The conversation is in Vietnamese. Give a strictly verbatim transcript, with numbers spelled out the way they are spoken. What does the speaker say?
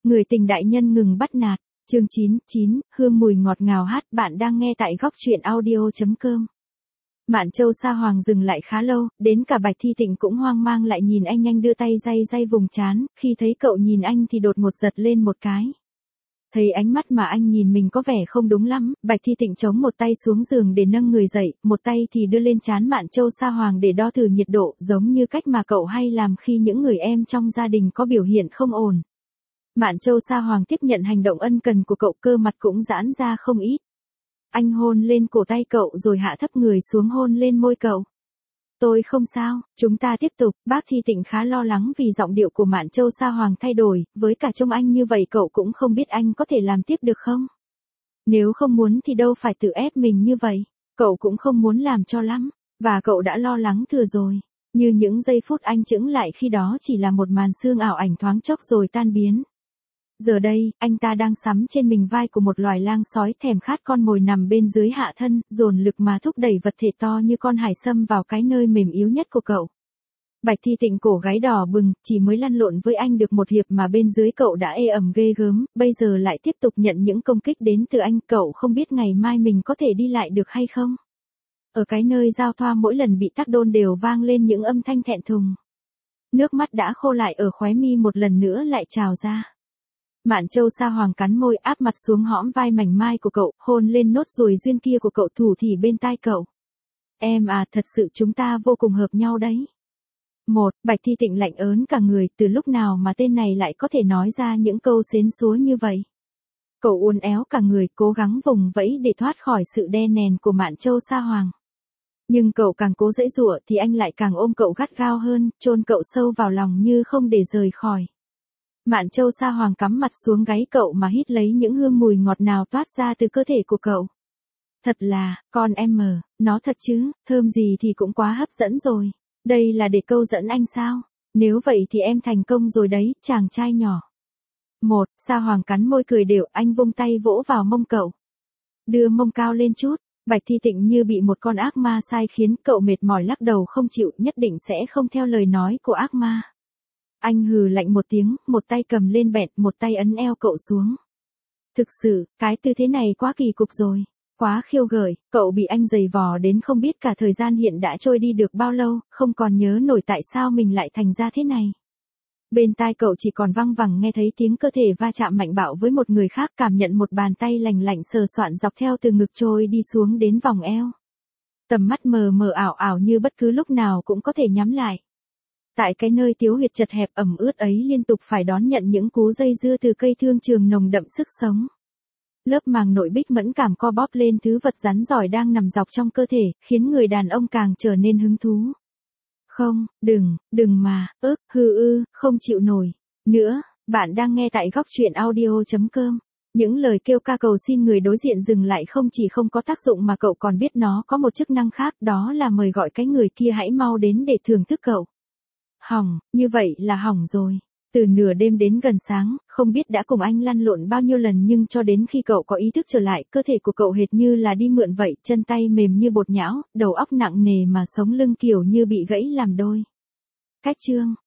Người tình đại nhân ngừng bắt nạt. Chương chín, chín, hương mùi ngọt ngào hát. Bạn đang nghe tại góc truyện audio chấm com. Mạn Châu Sa Hoàng dừng lại khá lâu, đến cả Bạch Thi Tịnh cũng hoang mang lại nhìn anh, nhanh đưa tay day day vùng trán, khi thấy cậu nhìn anh thì đột ngột giật lên một cái. Thấy ánh mắt mà anh nhìn mình có vẻ không đúng lắm, Bạch Thi Tịnh chống một tay xuống giường để nâng người dậy, một tay thì đưa lên trán Mạn Châu Sa Hoàng để đo thử nhiệt độ, giống như cách mà cậu hay làm khi những người em trong gia đình có biểu hiện không ổn. Mạn Châu Sa Hoàng tiếp nhận hành động ân cần của cậu, cơ mặt cũng giãn ra không ít. Anh hôn lên cổ tay cậu rồi hạ thấp người xuống hôn lên môi cậu. Tôi không sao, chúng ta tiếp tục. Bác Thi Tịnh khá lo lắng vì giọng điệu của Mạn Châu Sa Hoàng thay đổi, với cả trông anh như vậy cậu cũng không biết anh có thể làm tiếp được không. Nếu không muốn thì đâu phải tự ép mình như vậy, cậu cũng không muốn làm cho lắm, và cậu đã lo lắng thừa rồi. Như những giây phút anh chững lại khi đó chỉ là một màn sương ảo ảnh thoáng chốc rồi tan biến. Giờ đây, anh ta đang sắm trên mình vai của một loài lang sói thèm khát con mồi nằm bên dưới hạ thân, dồn lực mà thúc đẩy vật thể to như con hải sâm vào cái nơi mềm yếu nhất của cậu. Bạch Thi Tịnh cổ gáy đỏ bừng, chỉ mới lăn lộn với anh được một hiệp mà bên dưới cậu đã ê ẩm ghê gớm, bây giờ lại tiếp tục nhận những công kích đến từ anh, cậu không biết ngày mai mình có thể đi lại được hay không. Ở cái nơi giao thoa mỗi lần bị tác đôn đều vang lên những âm thanh thẹn thùng. Nước mắt đã khô lại ở khóe mi một lần nữa lại trào ra. Mạn Châu Sa Hoàng cắn môi, áp mặt xuống hõm vai mảnh mai của cậu, hôn lên nốt ruồi duyên kia của cậu, thủ thỉ bên tai cậu. Em à, thật sự chúng ta vô cùng hợp nhau đấy. Một, Bạch Thi Tịnh lạnh ớn cả người, từ lúc nào mà tên này lại có thể nói ra những câu xến xúa như vậy. Cậu uốn éo cả người, cố gắng vùng vẫy để thoát khỏi sự đe nèn của Mạn Châu Sa Hoàng. Nhưng cậu càng cố giãy giụa thì anh lại càng ôm cậu gắt gao hơn, chôn cậu sâu vào lòng như không để rời khỏi. Mạn Châu Sa Hoàng cắm mặt xuống gáy cậu mà hít lấy những hương mùi ngọt ngào toát ra từ cơ thể của cậu. Thật là, con em mờ, nó thật chứ, thơm gì thì cũng quá hấp dẫn rồi. Đây là để câu dẫn anh sao? Nếu vậy thì em thành công rồi đấy, chàng trai nhỏ. Một, Sa Hoàng cắn môi cười đều, anh vung tay vỗ vào mông cậu. Đưa mông cao lên chút. Bạch Thi Tịnh như bị một con ác ma sai khiến, cậu mệt mỏi lắc đầu không chịu, nhất định sẽ không theo lời nói của ác ma. Anh hừ lạnh một tiếng, một tay cầm lên bẹt, một tay ấn eo cậu xuống. Thực sự, cái tư thế này quá kỳ cục rồi, quá khiêu gợi, cậu bị anh giày vò đến không biết cả thời gian hiện đã trôi đi được bao lâu, không còn nhớ nổi tại sao mình lại thành ra thế này. Bên tai cậu chỉ còn văng vẳng nghe thấy tiếng cơ thể va chạm mạnh bạo với một người khác, cảm nhận một bàn tay lành lạnh sờ soạn dọc theo từ ngực trôi đi xuống đến vòng eo. Tầm mắt mờ mờ ảo ảo như bất cứ lúc nào cũng có thể nhắm lại. Tại cái nơi tiếu huyệt chật hẹp ẩm ướt ấy liên tục phải đón nhận những cú dây dưa từ cây thương trường nồng đậm sức sống. Lớp màng nội bích mẫn cảm co bóp lên thứ vật rắn giỏi đang nằm dọc trong cơ thể, khiến người đàn ông càng trở nên hứng thú. Không, đừng, đừng mà, ức, hư ư, không chịu nổi. Nữa, bạn đang nghe tại góc truyện audio chấm com. Những lời kêu ca cầu xin người đối diện dừng lại không chỉ không có tác dụng mà cậu còn biết nó có một chức năng khác, đó là mời gọi cái người kia hãy mau đến để thưởng thức cậu. Hỏng, như vậy là hỏng rồi. Từ nửa đêm đến gần sáng, không biết đã cùng anh lăn lộn bao nhiêu lần nhưng cho đến khi cậu có ý thức trở lại, cơ thể của cậu hệt như là đi mượn vậy, chân tay mềm như bột nhão, đầu óc nặng nề mà sống lưng kiểu như bị gãy làm đôi. Cách chương